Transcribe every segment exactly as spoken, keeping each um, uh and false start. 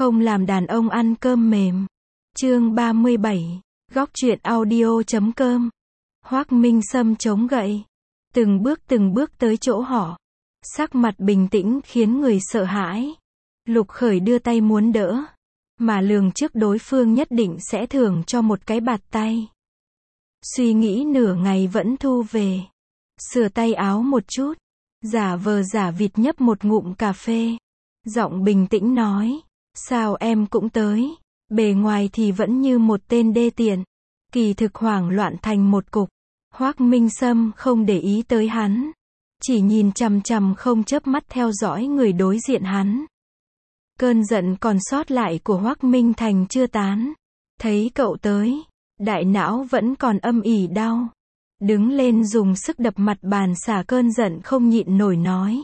Không làm đàn ông ăn cơm mềm. Chương ba mươi bảy, góc truyện audio chấm com. Hoắc Minh Sâm chống gậy, từng bước từng bước tới chỗ họ. Sắc mặt bình tĩnh khiến người sợ hãi. Lục Khởi đưa tay muốn đỡ, mà lường trước đối phương nhất định sẽ thưởng cho một cái bạt tay. Suy nghĩ nửa ngày vẫn thu về. Sửa tay áo một chút, giả vờ giả vịt nhấp một ngụm cà phê. Giọng bình tĩnh nói, sao em cũng tới, bề ngoài thì vẫn như một tên đê tiện, kỳ thực hoảng loạn thành một cục. Hoắc Minh Sâm không để ý tới hắn, chỉ nhìn chằm chằm không chớp mắt theo dõi người đối diện hắn. Cơn giận còn sót lại của Hoắc Minh Thành chưa tán, thấy cậu tới, đại não vẫn còn âm ỉ đau. Đứng lên dùng sức đập mặt bàn xả cơn giận không nhịn nổi nói.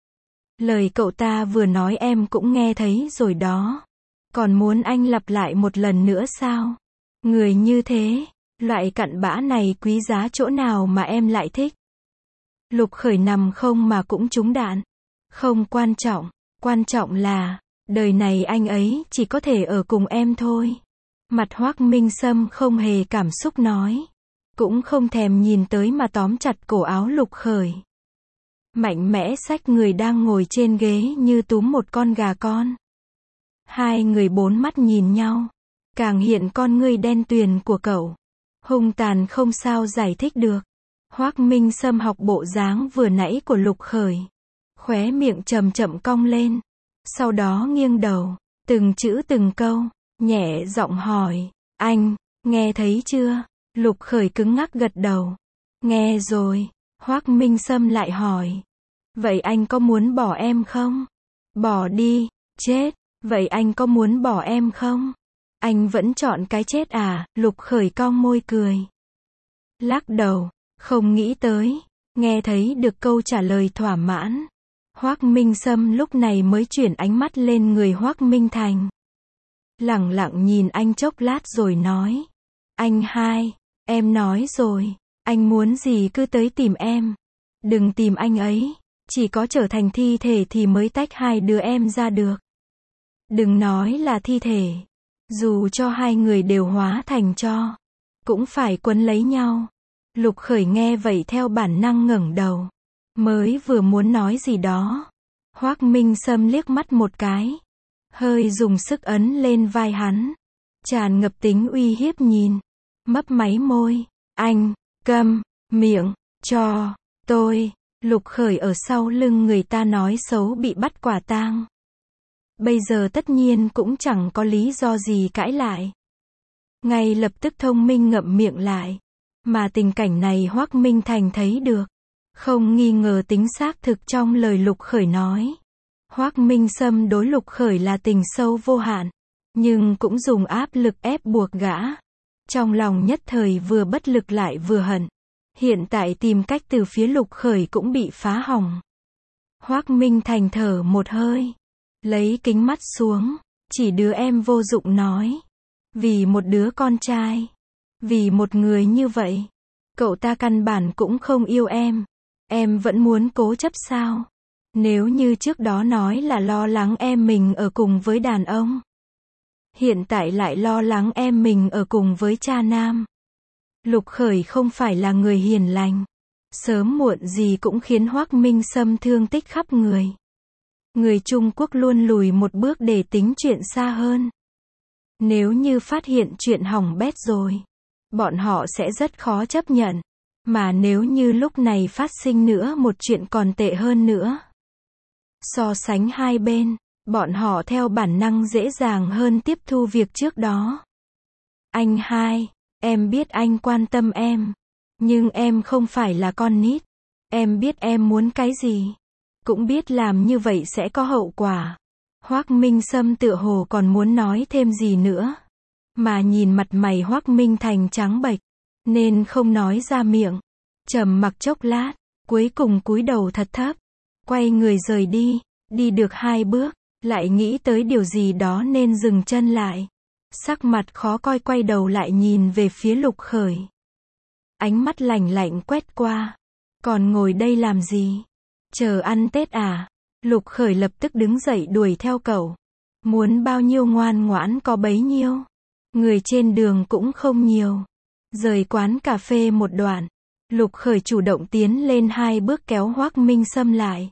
Lời cậu ta vừa nói em cũng nghe thấy rồi đó. Còn muốn anh lặp lại một lần nữa sao? Người như thế, loại cặn bã này quý giá chỗ nào mà em lại thích? Lục Khởi nằm không mà cũng trúng đạn. Không quan trọng, quan trọng là, đời này anh ấy chỉ có thể ở cùng em thôi. Mặt Hoắc Minh Sâm không hề cảm xúc nói. Cũng không thèm nhìn tới mà tóm chặt cổ áo Lục Khởi. Mạnh mẽ xách người đang ngồi trên ghế như túm một con gà con. Hai người bốn mắt nhìn nhau, càng hiện con ngươi đen tuyền của cậu. Hung tàn không sao giải thích được. Hoắc Minh Sâm học bộ dáng vừa nãy của Lục Khởi. Khóe miệng chậm chậm cong lên. Sau đó nghiêng đầu, từng chữ từng câu, nhẹ giọng hỏi, anh, nghe thấy chưa? Lục Khởi cứng ngắc gật đầu. Nghe rồi. Hoắc Minh Sâm lại hỏi. Vậy anh có muốn bỏ em không? Bỏ đi. Chết. Vậy anh có muốn bỏ em không? Anh vẫn chọn cái chết à? Lục Khởi cong môi cười. Lắc đầu. Không nghĩ tới. Nghe thấy được câu trả lời thỏa mãn. Hoắc Minh Sâm lúc này mới chuyển ánh mắt lên người Hoắc Minh Thành. Lẳng lặng nhìn anh chốc lát rồi nói. Anh hai. Em nói rồi. Anh muốn gì cứ tới tìm em. Đừng tìm anh ấy. Chỉ có trở thành thi thể thì mới tách hai đứa em ra được. Đừng nói là thi thể. Dù cho hai người đều hóa thành tro, cũng phải quấn lấy nhau. Lục Khởi nghe vậy theo bản năng ngẩng đầu. Mới vừa muốn nói gì đó. Hoắc Minh Sâm liếc mắt một cái. Hơi dùng sức ấn lên vai hắn. Tràn ngập tính uy hiếp nhìn. Mấp máy môi. Anh, câm, miệng, cho, tôi. Lục Khởi ở sau lưng người ta nói xấu bị bắt quả tang. Bây giờ tất nhiên cũng chẳng có lý do gì cãi lại. Ngay lập tức thông minh ngậm miệng lại. Mà tình cảnh này Hoắc Minh Thành thấy được. Không nghi ngờ tính xác thực trong lời Lục Khởi nói. Hoắc Minh Sâm đối Lục Khởi là tình sâu vô hạn. Nhưng cũng dùng áp lực ép buộc gã. Trong lòng nhất thời vừa bất lực lại vừa hận. Hiện tại tìm cách từ phía Lục Khởi cũng bị phá hỏng. Hoắc Minh Thành thở một hơi. Lấy kính mắt xuống. Chỉ đứa em vô dụng nói. Vì một đứa con trai. Vì một người như vậy. Cậu ta căn bản cũng không yêu em. Em vẫn muốn cố chấp sao? Nếu như trước đó nói là lo lắng em mình ở cùng với đàn ông. Hiện tại lại lo lắng em mình ở cùng với cha nam. Lục Khởi không phải là người hiền lành. Sớm muộn gì cũng khiến Hoắc Minh Sâm thương tích khắp người. Người Trung Quốc luôn lùi một bước để tính chuyện xa hơn. Nếu như phát hiện chuyện hỏng bét rồi, bọn họ sẽ rất khó chấp nhận. Mà nếu như lúc này phát sinh nữa một chuyện còn tệ hơn nữa. So sánh hai bên, bọn họ theo bản năng dễ dàng hơn tiếp thu việc trước đó. Anh hai, em biết anh quan tâm em. Nhưng em không phải là con nít. Em biết em muốn cái gì. Cũng biết làm như vậy sẽ có hậu quả. Hoắc Minh Sâm tựa hồ còn muốn nói thêm gì nữa. Mà nhìn mặt mày Hoắc Minh Thành trắng bệch. Nên không nói ra miệng. Trầm mặc chốc lát. Cuối cùng cúi đầu thật thấp. Quay người rời đi. Đi được hai bước. Lại nghĩ tới điều gì đó nên dừng chân lại. Sắc mặt khó coi quay đầu lại nhìn về phía Lục Khởi. Ánh mắt lạnh lạnh quét qua. Còn ngồi đây làm gì? Chờ ăn Tết à? Lục Khởi lập tức đứng dậy đuổi theo cậu. Muốn bao nhiêu ngoan ngoãn có bấy nhiêu. Người trên đường cũng không nhiều. Rời quán cà phê một đoạn, Lục Khởi chủ động tiến lên hai bước kéo Hoắc Minh Sâm lại.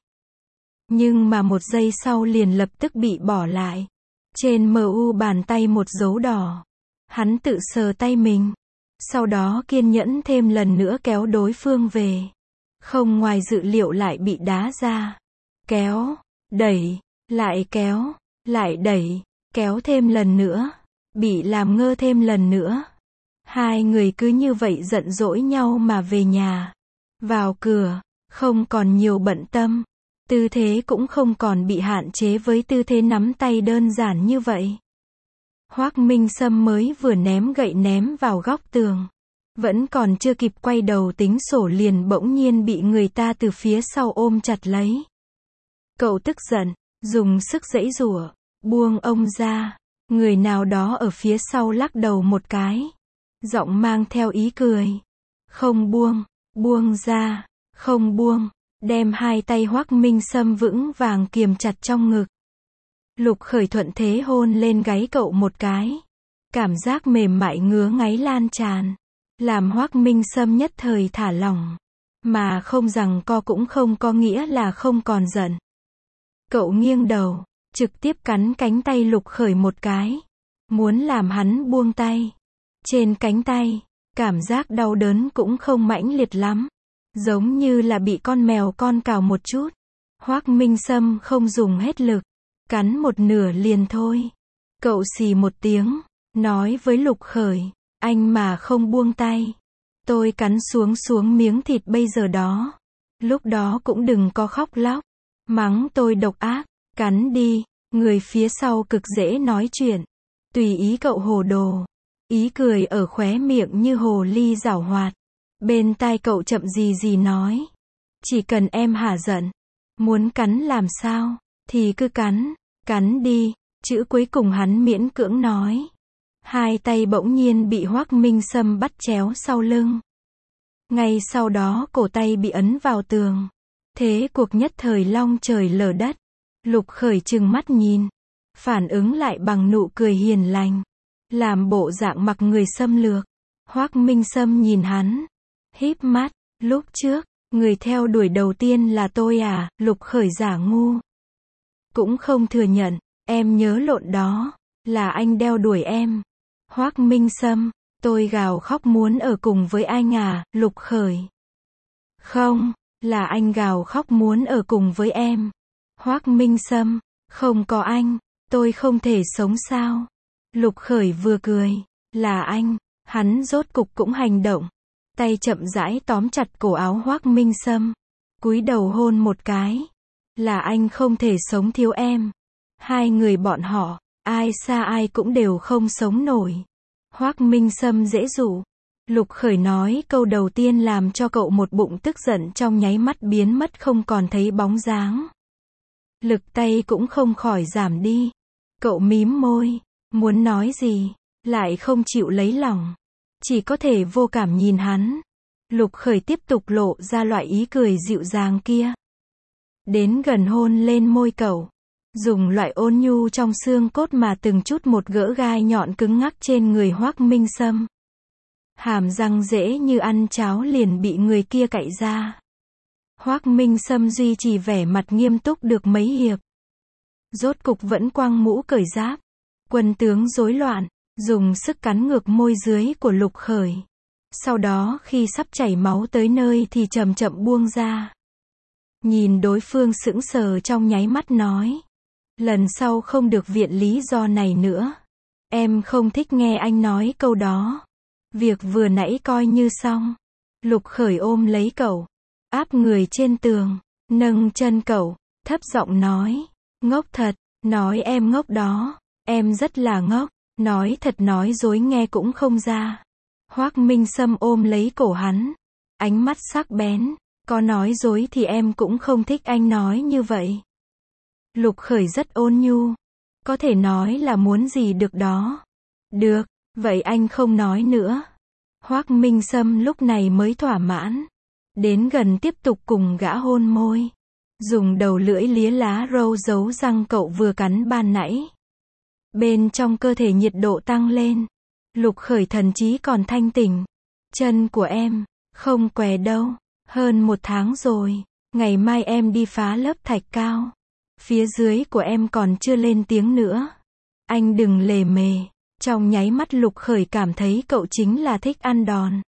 Nhưng mà một giây sau liền lập tức bị bỏ lại. Trên mu bàn tay một dấu đỏ. Hắn tự sờ tay mình. Sau đó kiên nhẫn thêm lần nữa kéo đối phương về. Không ngoài dự liệu lại bị đá ra. Kéo, đẩy, lại kéo, lại đẩy, kéo thêm lần nữa. Bị làm ngơ thêm lần nữa. Hai người cứ như vậy giận dỗi nhau mà về nhà. Vào cửa, không còn nhiều bận tâm. Tư thế cũng không còn bị hạn chế với tư thế nắm tay đơn giản như vậy. Hoắc Minh Sâm mới vừa ném gậy ném vào góc tường. Vẫn còn chưa kịp quay đầu tính sổ liền bỗng nhiên bị người ta từ phía sau ôm chặt lấy. Cậu tức giận, dùng sức giãy giụa, buông ông ra. Người nào đó ở phía sau lắc đầu một cái. Giọng mang theo ý cười. Không buông, buông ra, không buông. Đem hai tay Hoắc Minh Sâm vững vàng kiềm chặt trong ngực. Lục Khởi thuận thế hôn lên gáy cậu một cái. Cảm giác mềm mại ngứa ngáy lan tràn. Làm Hoắc Minh Sâm nhất thời thả lỏng. Mà không rằng co cũng không có nghĩa là không còn giận. Cậu nghiêng đầu, trực tiếp cắn cánh tay Lục Khởi một cái. Muốn làm hắn buông tay. Trên cánh tay, cảm giác đau đớn cũng không mãnh liệt lắm. Giống như là bị con mèo con cào một chút. Hoắc Minh Sâm không dùng hết lực. Cắn một nửa liền thôi. Cậu xì một tiếng. Nói với Lục Khởi. Anh mà không buông tay. Tôi cắn xuống xuống miếng thịt bây giờ đó. Lúc đó cũng đừng có khóc lóc. Mắng tôi độc ác. Cắn đi. Người phía sau cực dễ nói chuyện. Tùy ý cậu hồ đồ. Ý cười ở khóe miệng như hồ ly giảo hoạt. Bên tai cậu chậm gì gì nói. Chỉ cần em hả giận. Muốn cắn làm sao. Thì cứ cắn. Cắn đi. Chữ cuối cùng hắn miễn cưỡng nói. Hai tay bỗng nhiên bị Hoắc Minh Sâm bắt chéo sau lưng. Ngay sau đó cổ tay bị ấn vào tường. Thế cuộc nhất thời long trời lở đất. Lục Khởi trừng mắt nhìn. Phản ứng lại bằng nụ cười hiền lành. Làm bộ dạng mặc người xâm lược. Hoắc Minh Sâm nhìn hắn. Híp mắt. Lúc trước, người theo đuổi đầu tiên là tôi à? Lục Khởi giả ngu. Cũng không thừa nhận. Em nhớ lộn đó. Là anh đeo đuổi em. Hoắc Minh Sâm. Tôi gào khóc muốn ở cùng với anh à? Lục Khởi. Không. Là anh gào khóc muốn ở cùng với em. Hoắc Minh Sâm. Không có anh. Tôi không thể sống sao? Lục Khởi vừa cười. Là anh. Hắn rốt cục cũng hành động. Tay chậm rãi tóm chặt cổ áo Hoắc Minh Sâm. Cúi đầu hôn một cái. Là anh không thể sống thiếu em. Hai người bọn họ, ai xa ai cũng đều không sống nổi. Hoắc Minh Sâm dễ dụ. Lục Khởi nói câu đầu tiên làm cho cậu một bụng tức giận trong nháy mắt biến mất không còn thấy bóng dáng. Lực tay cũng không khỏi giảm đi. Cậu mím môi, muốn nói gì, lại không chịu lấy lòng. Chỉ có thể vô cảm nhìn hắn. Lục Khởi tiếp tục lộ ra loại ý cười dịu dàng kia. Đến gần hôn lên môi cậu. Dùng loại ôn nhu trong xương cốt mà từng chút một gỡ gai nhọn cứng ngắc trên người Hoắc Minh Sâm. Hàm răng dễ như ăn cháo liền bị người kia cạy ra. Hoắc Minh Sâm duy trì vẻ mặt nghiêm túc được mấy hiệp. Rốt cục vẫn quăng mũ cởi giáp. Quân tướng rối loạn, dùng sức cắn ngược môi dưới của Lục Khởi. Sau đó khi sắp chảy máu tới nơi thì chậm chậm buông ra. Nhìn đối phương sững sờ trong nháy mắt nói. Lần sau không được viện lý do này nữa. Em không thích nghe anh nói câu đó. Việc vừa nãy coi như xong. Lục Khởi ôm lấy cậu. Áp người trên tường. Nâng chân cậu. Thấp giọng nói. Ngốc thật. Nói em ngốc đó. Em rất là ngốc. Nói thật nói dối nghe cũng không ra. Hoắc Minh Sâm ôm lấy cổ hắn. Ánh mắt sắc bén. Có nói dối thì em cũng không thích anh nói như vậy. Lục Khởi rất ôn nhu. Có thể nói là muốn gì được đó. Được, vậy anh không nói nữa. Hoắc Minh Sâm lúc này mới thỏa mãn. Đến gần tiếp tục cùng gã hôn môi. Dùng đầu lưỡi lía lá râu giấu răng cậu vừa cắn ban nãy. Bên trong cơ thể nhiệt độ tăng lên. Lục Khởi thần trí còn thanh tỉnh. Chân của em, không què đâu. Hơn một tháng rồi. Ngày mai em đi phá lớp thạch cao. Phía dưới của em còn chưa lên tiếng nữa. Anh đừng lề mề. Trong nháy mắt Lục Khởi cảm thấy cậu chính là thích ăn đòn.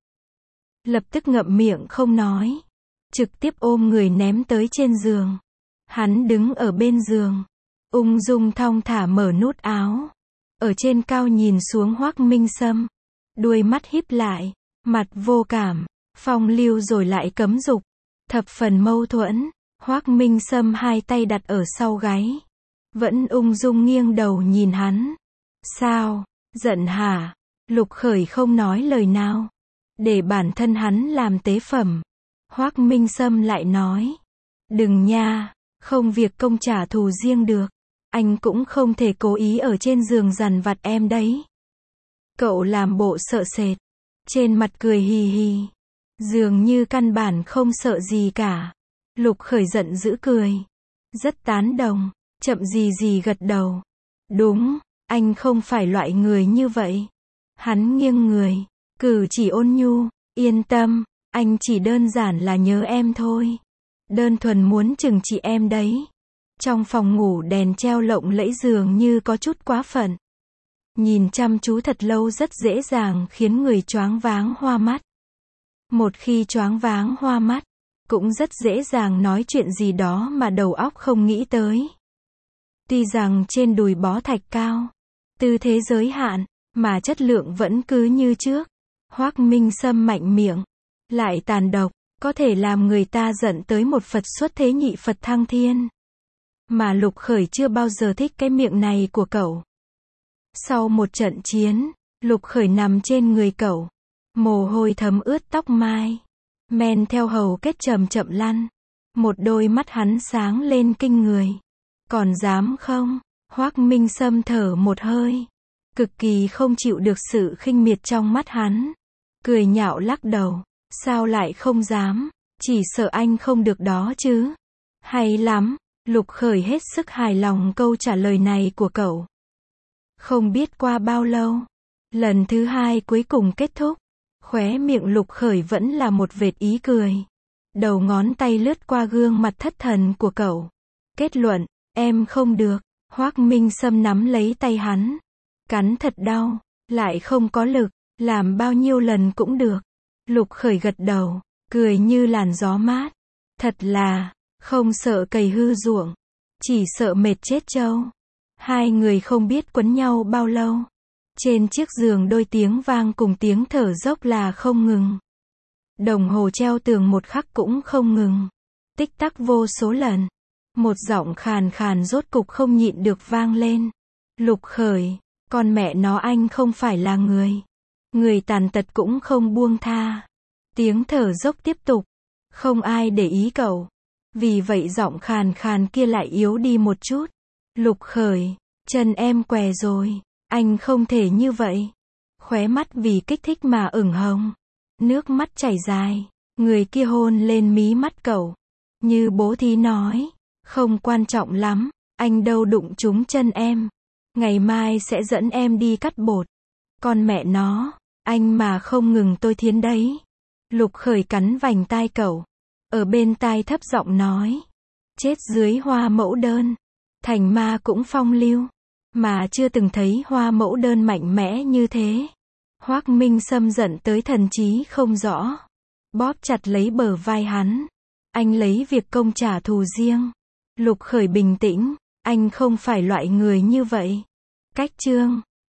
Lập tức ngậm miệng không nói. Trực tiếp ôm người ném tới trên giường. Hắn đứng ở bên giường. Ung dung thong thả mở nút áo. Ở trên cao nhìn xuống Hoắc Minh Sâm. Đuôi mắt híp lại. Mặt vô cảm. Phong lưu rồi lại cấm dục. Thập phần mâu thuẫn. Hoắc Minh Sâm hai tay đặt ở sau gáy. Vẫn ung dung nghiêng đầu nhìn hắn. Sao? Giận hả? Lục Khởi không nói lời nào. Để bản thân hắn làm tế phẩm. Hoắc Minh Sâm lại nói. Đừng nha, không việc công trả thù riêng được. Anh cũng không thể cố ý ở trên giường dằn vặt em đấy. Cậu làm bộ sợ sệt. Trên mặt cười hì hì. Dường như căn bản không sợ gì cả. Lục Khởi giận dữ cười. Rất tán đồng. Chậm gì gì gật đầu. Đúng, anh không phải loại người như vậy. Hắn nghiêng người. Cử chỉ ôn nhu. Yên tâm, anh chỉ đơn giản là nhớ em thôi. Đơn thuần muốn chừng trị em đấy. Trong phòng ngủ đèn treo lộng lẫy dường như có chút quá phận. Nhìn chăm chú thật lâu rất dễ dàng khiến người choáng váng hoa mắt. Một khi choáng váng hoa mắt, cũng rất dễ dàng nói chuyện gì đó mà đầu óc không nghĩ tới. Tuy rằng trên đùi bó thạch cao, tư thế giới hạn, mà chất lượng vẫn cứ như trước. Hoắc Minh Sâm mạnh miệng, lại tàn độc, có thể làm người ta giận tới một Phật xuất thế nhị Phật thăng thiên. Mà Lục Khởi chưa bao giờ thích cái miệng này của cậu. Sau một trận chiến, Lục Khởi nằm trên người cậu. Mồ hôi thấm ướt tóc mai. Men theo hầu kết chậm chậm lăn. Một đôi mắt hắn sáng lên kinh người. Còn dám không? Hoắc Minh Sâm thở một hơi. Cực kỳ không chịu được sự khinh miệt trong mắt hắn. Cười nhạo lắc đầu. Sao lại không dám? Chỉ sợ anh không được đó chứ. Hay lắm. Lục Khởi hết sức hài lòng câu trả lời này của cậu. Không biết qua bao lâu. Lần thứ hai cuối cùng kết thúc. Khóe miệng Lục Khởi vẫn là một vệt ý cười. Đầu ngón tay lướt qua gương mặt thất thần của cậu. Kết luận, em không được. Hoắc Minh Sâm nắm lấy tay hắn. Cắn thật đau, lại không có lực, làm bao nhiêu lần cũng được. Lục Khởi gật đầu, cười như làn gió mát. Thật là, không sợ cày hư ruộng, chỉ sợ mệt chết trâu. Hai người không biết quấn nhau bao lâu. Trên chiếc giường đôi tiếng vang cùng tiếng thở dốc là không ngừng. Đồng hồ treo tường một khắc cũng không ngừng. Tích tắc vô số lần. Một giọng khàn khàn rốt cục không nhịn được vang lên. Lục Khởi, con mẹ nó anh không phải là người. Người tàn tật cũng không buông tha. Tiếng thở dốc tiếp tục. Không ai để ý cậu. Vì vậy giọng khàn khàn kia lại yếu đi một chút. Lục Khởi, chân em què rồi. Anh không thể như vậy. Khóe mắt vì kích thích mà ửng hồng. Nước mắt chảy dài. Người kia hôn lên mí mắt cậu. Như bố thí nói. Không quan trọng lắm. Anh đâu đụng trúng chân em. Ngày mai sẽ dẫn em đi cắt bột. Con mẹ nó. Anh mà không ngừng tôi thiến đấy. Lục Khởi cắn vành tai cậu. Ở bên tai thấp giọng nói. Chết dưới hoa mẫu đơn. Thành ma cũng phong lưu. Mà chưa từng thấy hoa mẫu đơn mạnh mẽ như thế. Hoắc Minh Sâm giận tới thần trí không rõ. Bóp chặt lấy bờ vai hắn. Anh lấy việc công trả thù riêng. Lục Khởi bình tĩnh. Anh không phải loại người như vậy. Cách chương